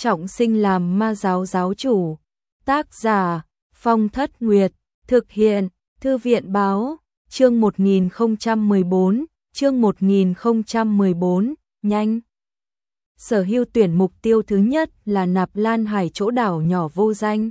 trọng sinh làm ma giáo giáo chủ. Tác giả Phong Thất Nguyệt, thực hiện Thư viện Báo, chương 1014, chương 1014, nhanh. Sở Hưu tuyển mục tiêu thứ nhất là Nạp Lan Hải chỗ đảo nhỏ vô danh.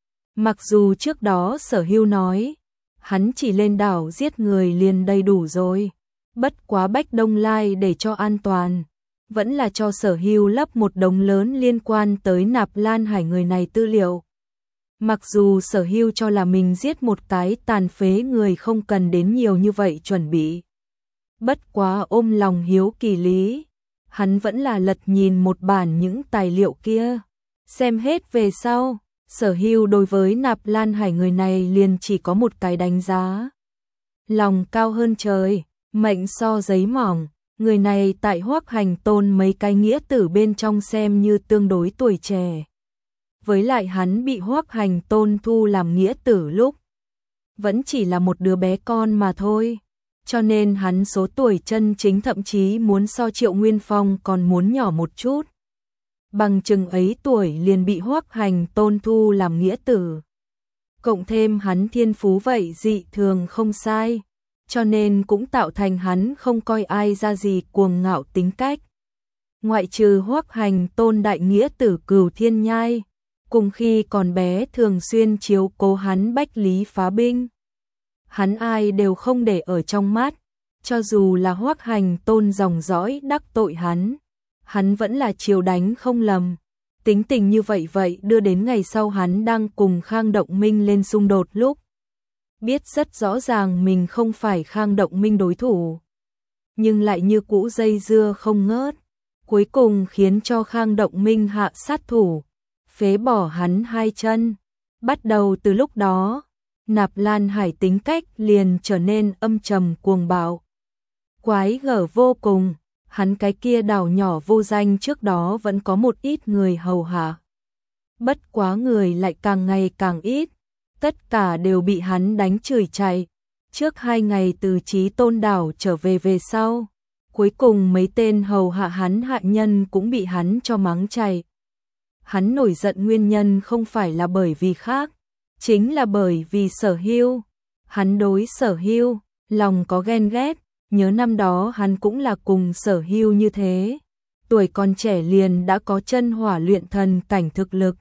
Mặc dù trước đó Sở Hưu nói, hắn chỉ lên đảo giết người liền đầy đủ rồi, bất quá Bách Đông Lai để cho an toàn, vẫn là cho Sở Hưu lấp một đống lớn liên quan tới Nạp Lan Hải người này tư liệu. Mặc dù Sở Hưu cho là mình giết một cái tàn phế người không cần đến nhiều như vậy chuẩn bị. Bất quá ôm lòng hiếu kỳ lý, hắn vẫn là lật nhìn một bản những tài liệu kia. Xem hết về sau, Sở Hưu đối với Nạp Lan Hải người này liền chỉ có một cái đánh giá. Lòng cao hơn trời, mệnh so giấy mỏng, người này tại Hoắc Hành Tôn mấy cái nghĩa tử bên trong xem như tương đối tuổi trẻ. Với lại hắn bị Hoắc Hành Tôn thu làm nghĩa tử lúc vẫn chỉ là một đứa bé con mà thôi, cho nên hắn số tuổi chân chính thậm chí muốn so Triệu Nguyên Phong còn muốn nhỏ một chút. Bằng chừng ấy tuổi liền bị Hoắc Hành Tôn thu làm nghĩa tử. Cộng thêm hắn thiên phú vậy dị thường không sai, cho nên cũng tạo thành hắn không coi ai ra gì cuồng ngạo tính cách. Ngoại trừ Hoắc Hành Tôn đại nghĩa tử Cửu Thiên Nhai, cùng khi còn bé thường xuyên chiếu cố hắn bách lý phá binh, hắn ai đều không để ở trong mắt, cho dù là Hoắc Hành Tôn dòng dõi đắc tội hắn vẫn là chiều đánh không lầm. Tính tình như vậy đưa đến ngày sau hắn đang cùng Khang Động Minh lên xung đột lúc, biết rất rõ ràng mình không phải Khang Động Minh đối thủ, nhưng lại như cũ dây dưa không ngớt, cuối cùng khiến cho Khang Động Minh hạ sát thủ, phế bỏ hắn hai chân. Bắt đầu từ lúc đó, Nạp Lan Hải tính cách liền trở nên âm trầm cuồng bạo, quái gở vô cùng. Hắn cái kia đảo nhỏ vô danh trước đó vẫn có một ít người hầu hạ, bất quá người lại càng ngày càng ít, tất cả đều bị hắn đánh chửi chạy. Trước 2 ngày từ Chí Tôn đảo trở về sau, cuối cùng mấy tên hầu hạ hắn hạ nhân cũng bị hắn cho mắng chạy. Hắn nổi giận nguyên nhân không phải là bởi vì khác, chính là bởi vì Sở Hưu. Hắn đối Sở Hưu lòng có ghen ghét, nhớ năm đó hắn cũng là cùng Sở Hưu như thế, tuổi còn trẻ liền đã có chân hỏa luyện thần cảnh thực lực,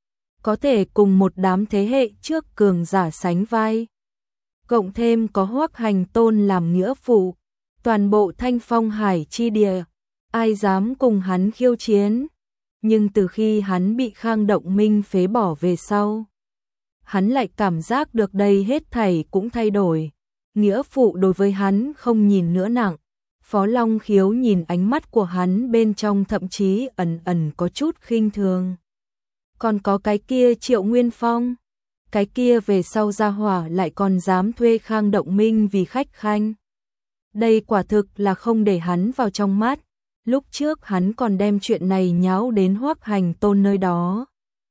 có thể cùng một đám thế hệ trước cường giả sánh vai. Cộng thêm có Hoắc Hành Tôn làm nghĩa phụ, toàn bộ Thanh Phong Hải chi địa, ai dám cùng hắn khiêu chiến. Nhưng từ khi hắn bị Khang Động Minh phế bỏ về sau, hắn lại cảm giác được đây hết thảy cũng thay đổi. Nghĩa phụ đối với hắn không nhìn nữa nặng, Phó Long Khiếu nhìn ánh mắt của hắn bên trong thậm chí ẩn có chút khinh thường. Còn có cái kia Triệu Nguyên Phong, cái kia về sau ra hỏa lại còn dám thuê Khang Động Minh vì khách khanh. Đây quả thực là không để hắn vào trong mắt. Lúc trước hắn còn đem chuyện này nháo đến Hoắc Hành Tôn nơi đó.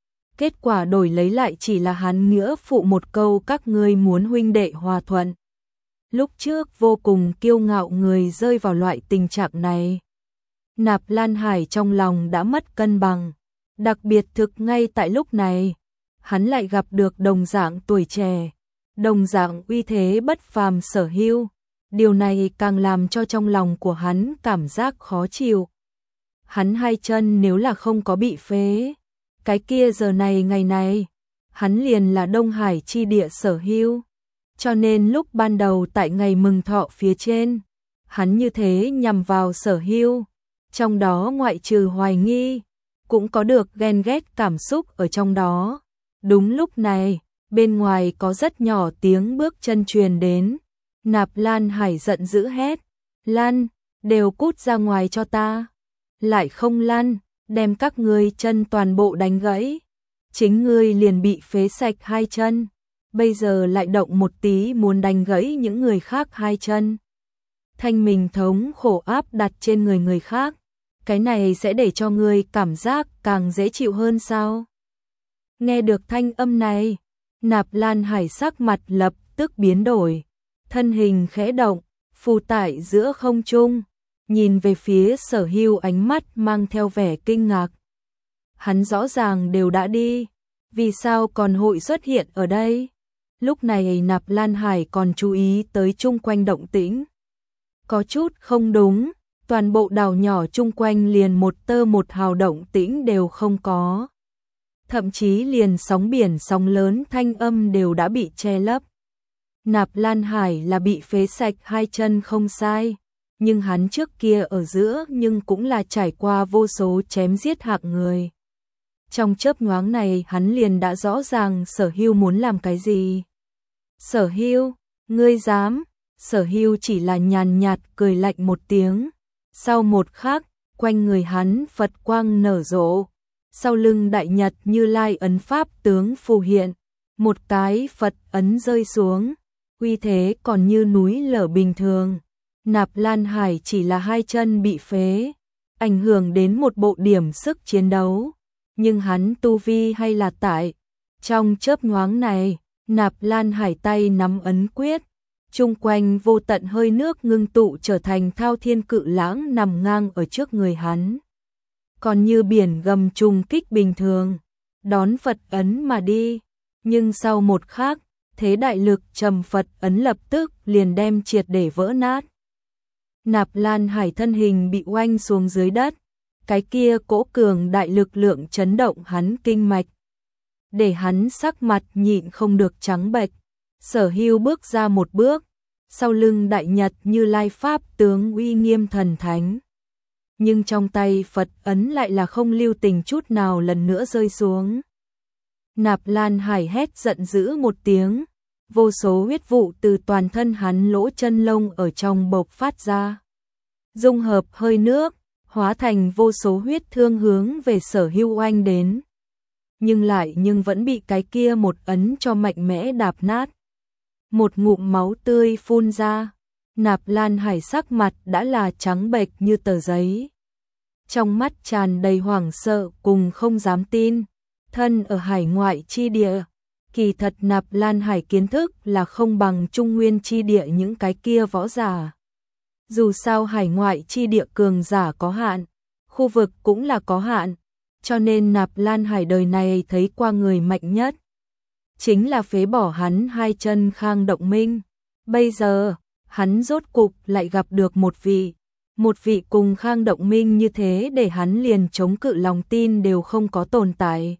Kết quả đổi lấy lại chỉ là hắn nghĩa phụ một câu các ngươi muốn huynh đệ hòa thuận. Lúc trước vô cùng kiêu ngạo người rơi vào loại tình trạng này. Nạp Lan Hải trong lòng đã mất cân bằng. Đặc biệt thực ngay tại lúc này, hắn lại gặp được đồng dạng tuổi trẻ, đồng dạng uy thế bất phàm Sở Hưu. Điều này càng làm cho trong lòng của hắn cảm giác khó chịu. Hắn hai chân nếu là không có bị phế, cái kia giờ này ngày này, hắn liền là Đông Hải chi địa Sở Hưu. Cho nên lúc ban đầu tại ngày mừng thọ phía trên, hắn như thế nhằm vào Sở Hưu, trong đó ngoại trừ hoài nghi, cũng có được ghen ghét cảm xúc ở trong đó. Đúng lúc này, bên ngoài có rất nhỏ tiếng bước chân truyền đến. Nạp Lan Hải giận dữ hét, lăn, đều cút ra ngoài cho ta. Lại không lăn, đem các ngươi chân toàn bộ đánh gãy. Chính ngươi liền bị phế sạch hai chân, bây giờ lại động một tí muốn đánh gãy những người khác hai chân. Thanh mình thống khổ áp đặt trên người khác, cái này sẽ để cho ngươi cảm giác càng dễ chịu hơn sao? Nghe được thanh âm này, Nạp Lan Hải sắc mặt lập tức biến đổi, thân hình khẽ động, phù tại giữa không trung, nhìn về phía Sở Hưu ánh mắt mang theo vẻ kinh ngạc. hắn rõ ràng đều đã đi, vì sao còn hội xuất hiện ở đây? Lúc này Nạp Lan Hải còn chú ý tới chung quanh động tĩnh. Có chút không đúng, toàn bộ đảo nhỏ chung quanh liền một tơ một hào động tĩnh đều không có. Thậm chí liền sóng biển sóng lớn thanh âm đều đã bị che lấp. Nạp Lan Hải là bị phế sạch hai chân không sai, nhưng hắn trước kia ở giữa nhưng cũng là trải qua vô số chém giết hạng người. Trong chớp nhoáng này hắn liền đã rõ ràng Sở Hưu muốn làm cái gì. Sở Hưu, ngươi dám? Sở Hưu chỉ là nhàn nhạt cười lạnh một tiếng. Sau một khắc, quanh người hắn Phật quang nở rộ. Sau lưng Đại Nhật Như Lai ấn pháp tướng phù hiện. Một cái Phật ấn rơi xuống, uy thế còn như núi lở bình thường. Nạp Lan Hải chỉ là hai chân bị phế, ảnh hưởng đến một bộ điểm sức chiến đấu. Nhưng hắn tu vi hay là tại. Trong chớp nhoáng này, Nạp Lan Hải tay nắm ấn quyết, chung quanh vô tận hơi nước ngưng tụ trở thành thao thiên cự lãng nằm ngang ở trước người hắn. Còn như biển gầm trùng kích bình thường, đón Phật ấn mà đi. Nhưng sau một khắc, thế đại lực trầm Phật ấn lập tức liền đem triệt để vỡ nát. Nạp Lan Hải thân hình bị oanh xuống dưới đất, cái kia cỗ cường đại lực lượng chấn động hắn kinh mạch, để hắn sắc mặt nhịn không được trắng bệch. Sở Hưu bước ra một bước, sau lưng Đại Nhật Như Lai pháp tướng uy nghiêm thần thánh. Nhưng trong tay Phật ấn lại là không lưu tình chút nào lần nữa rơi xuống. Nạp Lan Hải hét giận dữ một tiếng, vô số huyết vụ từ toàn thân hắn lỗ chân lông ở trong bộc phát ra. Dung hợp hơi nước, hóa thành vô số huyết thương hướng về Sở Hưu oanh đến. Nhưng vẫn bị cái kia một ấn cho mạnh mẽ đạp nát. Một ngụm máu tươi phun ra, Nạp Lan Hải sắc mặt đã là trắng bệch như tờ giấy. Trong mắt tràn đầy hoảng sợ cùng không dám tin, thân ở hải ngoại chi địa. Kỳ thật Nạp Lan Hải kiến thức là không bằng Trung Nguyên chi địa những cái kia võ giả. Dù sao hải ngoại chi địa cường giả có hạn, khu vực cũng là có hạn, cho nên Nạp Lan Hải đời này thấy qua người mạnh nhất chính là phế bỏ hắn hai chân Khang Động Minh. Bây giờ, hắn rốt cục lại gặp được một vị cùng Khang Động Minh như thế để hắn liền chống cự lòng tin đều không có tồn tại.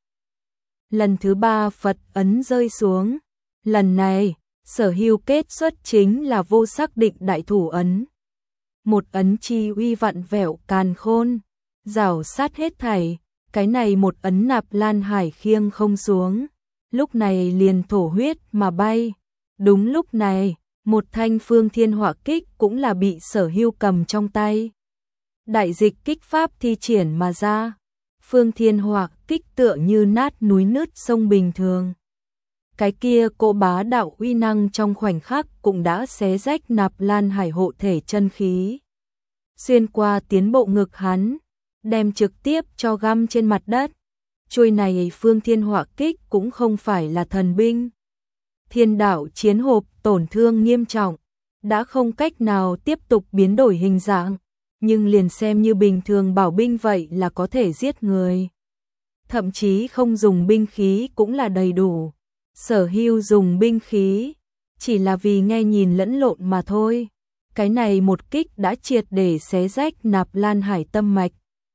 Lần thứ ba Phật ấn rơi xuống, lần này, Sở Hưu kết xuất chính là vô xác định đại thủ ấn. Một ấn chi uy vặn vẹo càn khôn, rảo sát hết thảy, cái này một ấn Nạp Lan Hải khiêng không xuống, lúc này liền thổ huyết mà bay. Đúng lúc này, một thanh Phương Thiên Họa kích cũng là bị Sở Hưu cầm trong tay. Đại dịch kích pháp thi triển mà ra, Phương Thiên Họa kích tựa như nát núi nứt sông bình thường. Cái kia cỗ bá đạo uy năng trong khoảnh khắc cũng đã xé rách Nạp Lan Hải hộ thể chân khí. Xuyên qua tiến bộ ngực hắn, đem trực tiếp cho găm trên mặt đất. Chuôi này Phương Thiên Họa kích cũng không phải là thần binh. Thiên đạo chiến hộp tổn thương nghiêm trọng, đã không cách nào tiếp tục biến đổi hình dạng, nhưng liền xem như bình thường bảo binh vậy là có thể giết người. Thậm chí không dùng binh khí cũng là đầy đủ. Sở Hưu dùng binh khí, chỉ là vì nghe nhìn lẫn lộn mà thôi. Cái này một kích đã triệt để xé rách Nạp Lan Hải tâm mạch.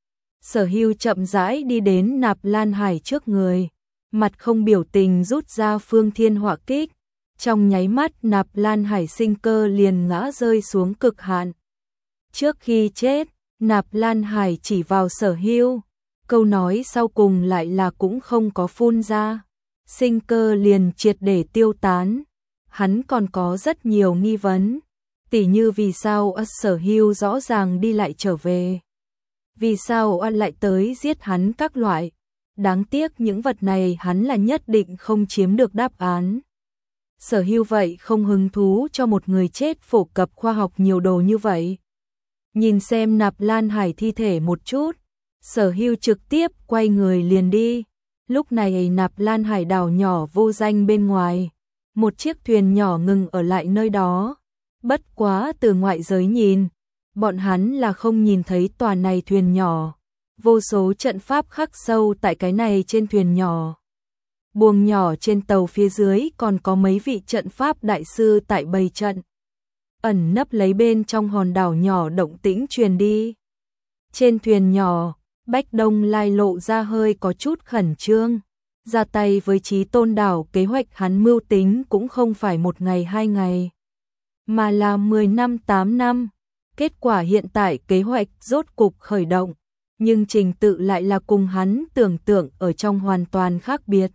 Sở Hưu chậm rãi đi đến Nạp Lan Hải trước người, mặt không biểu tình rút ra Phương Thiên Họa kích. Trong nháy mắt Nạp Lan Hải sinh cơ liền ngã rơi xuống cực hạn. Trước khi chết, Nạp Lan Hải chỉ vào Sở Hưu, câu nói sau cùng lại là cũng không có phun ra. Sinh cơ liền triệt để tiêu tán. Hắn còn có rất nhiều nghi vấn, tỉ như vì sao Sở Hưu rõ ràng đi lại trở về, vì sao lại tới giết hắn các loại. Đáng tiếc những vật này hắn là nhất định không chiếm được đáp án. Sở Hưu vậy không hứng thú cho một người chết phổ cập khoa học nhiều đồ như vậy. Nhìn xem Nạp Lan Hải thi thể một chút, Sở Hưu trực tiếp quay người liền đi. Lúc này Nạp Lan Hải đảo nhỏ vô danh bên ngoài, một chiếc thuyền nhỏ ngừng ở lại nơi đó. Bất quá từ ngoại giới nhìn, bọn hắn là không nhìn thấy tòa này thuyền nhỏ. Vô số trận pháp khắc sâu tại cái này trên thuyền nhỏ. Buồng nhỏ trên tàu phía dưới còn có mấy vị trận pháp đại sư tại bày trận. Ẩn nấp lấy bên trong hòn đảo nhỏ động tĩnh truyền đi. Trên thuyền nhỏ, Bách Đông Lai lộ ra hơi có chút khẩn trương. Ra tay với Chí Tôn đảo, kế hoạch hắn mưu tính cũng không phải một ngày hai ngày, mà là 10 năm 8 năm. Kết quả hiện tại kế hoạch rốt cục khởi động, nhưng trình tự lại là cùng hắn tưởng tượng ở trong hoàn toàn khác biệt.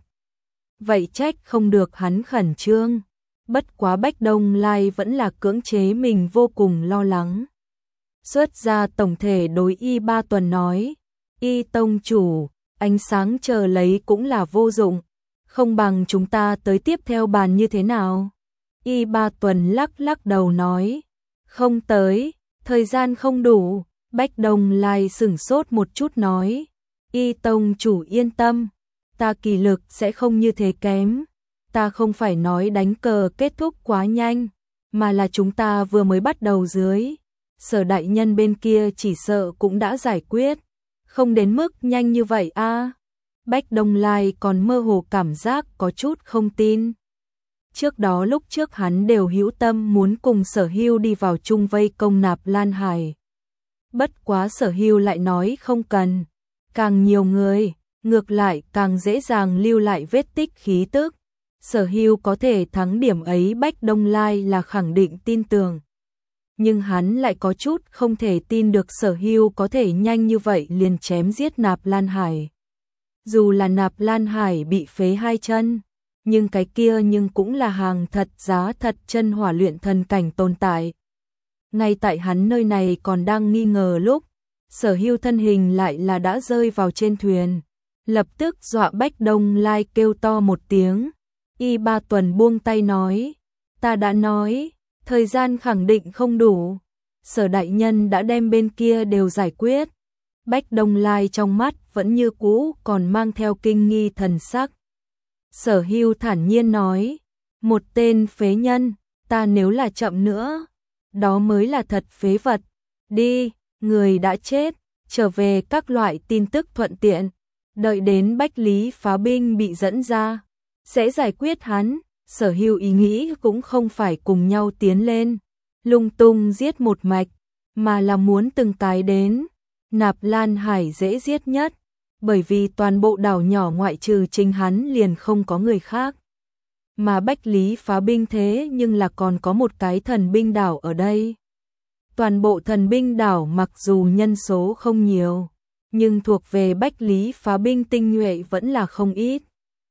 Vậy trách không được hắn khẩn trương. Bất quá Bách Đông Lai vẫn là cưỡng chế mình vô cùng lo lắng. Xuất ra tổng thể đối Y Ba Tuần nói, Y tông chủ, ánh sáng chờ lấy cũng là vô dụng, không bằng chúng ta tới tiếp theo bàn như thế nào? Y Ba Tuần lắc lắc đầu nói, không tới, thời gian không đủ. Bách Đông Lai sửng sốt một chút nói, Y tông chủ yên tâm, ta kỳ lực sẽ không như thế kém. Ta không phải nói đánh cờ kết thúc quá nhanh, mà là chúng ta vừa mới bắt đầu dưới. Sở đại nhân bên kia chỉ sợ cũng đã giải quyết, không đến mức nhanh như vậy a. Bách Đông Lai còn mơ hồ cảm giác có chút không tin. Trước đó lúc trước hắn đều hữu tâm muốn cùng Sở Hưu đi vào chung vây công Nạp Lan Hải. Bất quá Sở Hưu lại nói không cần, càng nhiều người, ngược lại càng dễ dàng lưu lại vết tích khí tức. Sở Hưu có thể thắng điểm ấy Bách Đông Lai là khẳng định tin tưởng. Nhưng hắn lại có chút không thể tin được Sở Hưu có thể nhanh như vậy liền chém giết Nạp Lan Hải. Dù là Nạp Lan Hải bị phế hai chân, nhưng cái kia nhưng cũng là hàng thật giá thật chân hỏa luyện thần cảnh tồn tại. Ngay tại hắn nơi này còn đang nghi ngờ lúc, Sở Hưu thân hình lại là đã rơi vào trên thuyền. Lập tức dọa Bách Đông Lai kêu to một tiếng. Y Ba Tuần buông tay nói, ta đã nói, thời gian khẳng định không đủ. Sở đại nhân đã đem bên kia đều giải quyết. Bách Đông Lai trong mắt vẫn như cũ còn mang theo kinh nghi thần sắc. Sở Hưu thản nhiên nói, một tên phế nhân, ta nếu là chậm nữa, đó mới là thật phế vật. Đi, người đã chết, trở về các loại tin tức thuận tiện. Đợi đến Bách Lý phá binh bị dẫn ra, sẽ giải quyết hắn. Sở Hưu ý nghĩ cũng không phải cùng nhau tiến lên, lung tung giết một mạch, mà là muốn từng cái đến. Nạp Lan Hải dễ giết nhất, bởi vì toàn bộ đảo nhỏ ngoại trừ chính hắn liền không có người khác. Mà Bách Lý phá binh thế nhưng là còn có một cái thần binh đảo ở đây. Toàn bộ thần binh đảo mặc dù nhân số không nhiều, nhưng thuộc về Bách Lý phá binh tinh nhuệ vẫn là không ít.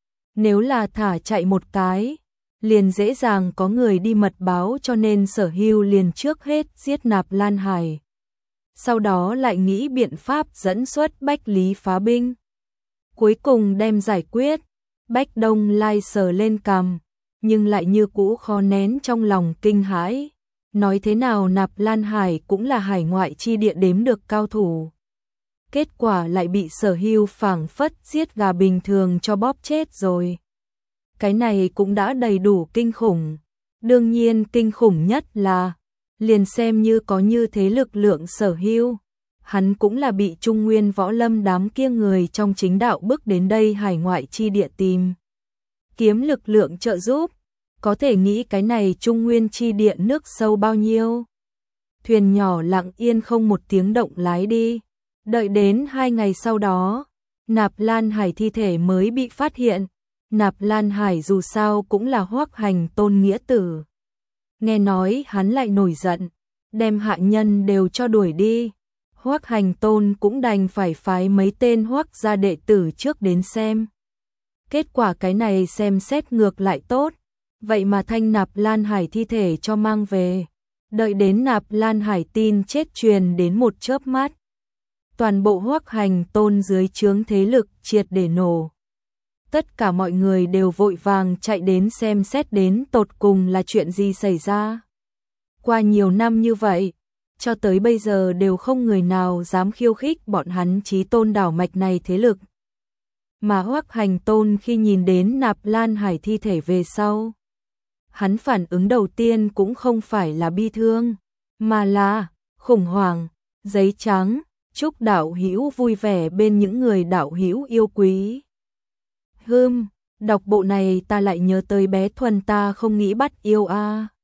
Nếu là thả chạy một cái, liền dễ dàng có người đi mật báo, cho nên Sở Hưu liền trước hết giết Nạp Lan Hải. Sau đó lại nghĩ biện pháp dẫn xuất Bách Lý phá binh. Cuối cùng đem giải quyết. Bách Đông Lai sờ lên cằm, nhưng lại như cũ khó nén trong lòng kinh hãi. Nói thế nào Nạp Lan Hải cũng là hải ngoại chi địa đếm được cao thủ. Kết quả lại bị Sở Hưu phảng phất giết gà bình thường cho bóp chết rồi. Cái này cũng đã đầy đủ kinh khủng. Đương nhiên kinh khủng nhất là, liền xem như có như thế lực lượng Sở Hưu, hắn cũng là bị Trung Nguyên võ lâm đám kia người trong chính đạo bức đến đây hải ngoại chi địa tìm kiếm lực lượng trợ giúp. Có thể nghĩ cái này Trung Nguyên chi địa nước sâu bao nhiêu. Thuyền nhỏ lặng yên không một tiếng động lái đi. Đợi đến 2 ngày sau đó, Nạp Lan Hải thi thể mới bị phát hiện. Nạp Lan Hải dù sao cũng là Hoắc Hành Tôn nghĩa tử. Nghe nói hắn lại nổi giận, đem hạ nhân đều cho đuổi đi. Hoắc Hành Tôn cũng đành phải phái mấy tên Hoắc gia đệ tử trước đến xem. Kết quả cái này xem xét ngược lại tốt, vậy mà thanh Nạp Lan Hải thi thể cho mang về. Đợi đến Nạp Lan Hải tin chết truyền đến một chớp mắt, toàn bộ Hoắc Hành Tôn dưới trướng thế lực triệt để nổ. Tất cả mọi người đều vội vàng chạy đến xem xét đến tột cùng là chuyện gì xảy ra. Qua nhiều năm như vậy, cho tới bây giờ đều không người nào dám khiêu khích bọn hắn Chí Tôn đảo mạch này thế lực. Mà Hoắc Hành Tôn khi nhìn đến Nạp Lan Hải thi thể về sau, hắn phản ứng đầu tiên cũng không phải là bi thương, mà là khủng hoảng. Giấy trắng, chúc đạo hữu vui vẻ bên những người đạo hữu yêu quý. Đọc bộ này ta lại nhớ tới bé Thuần ta không nghĩ bắt yêu a.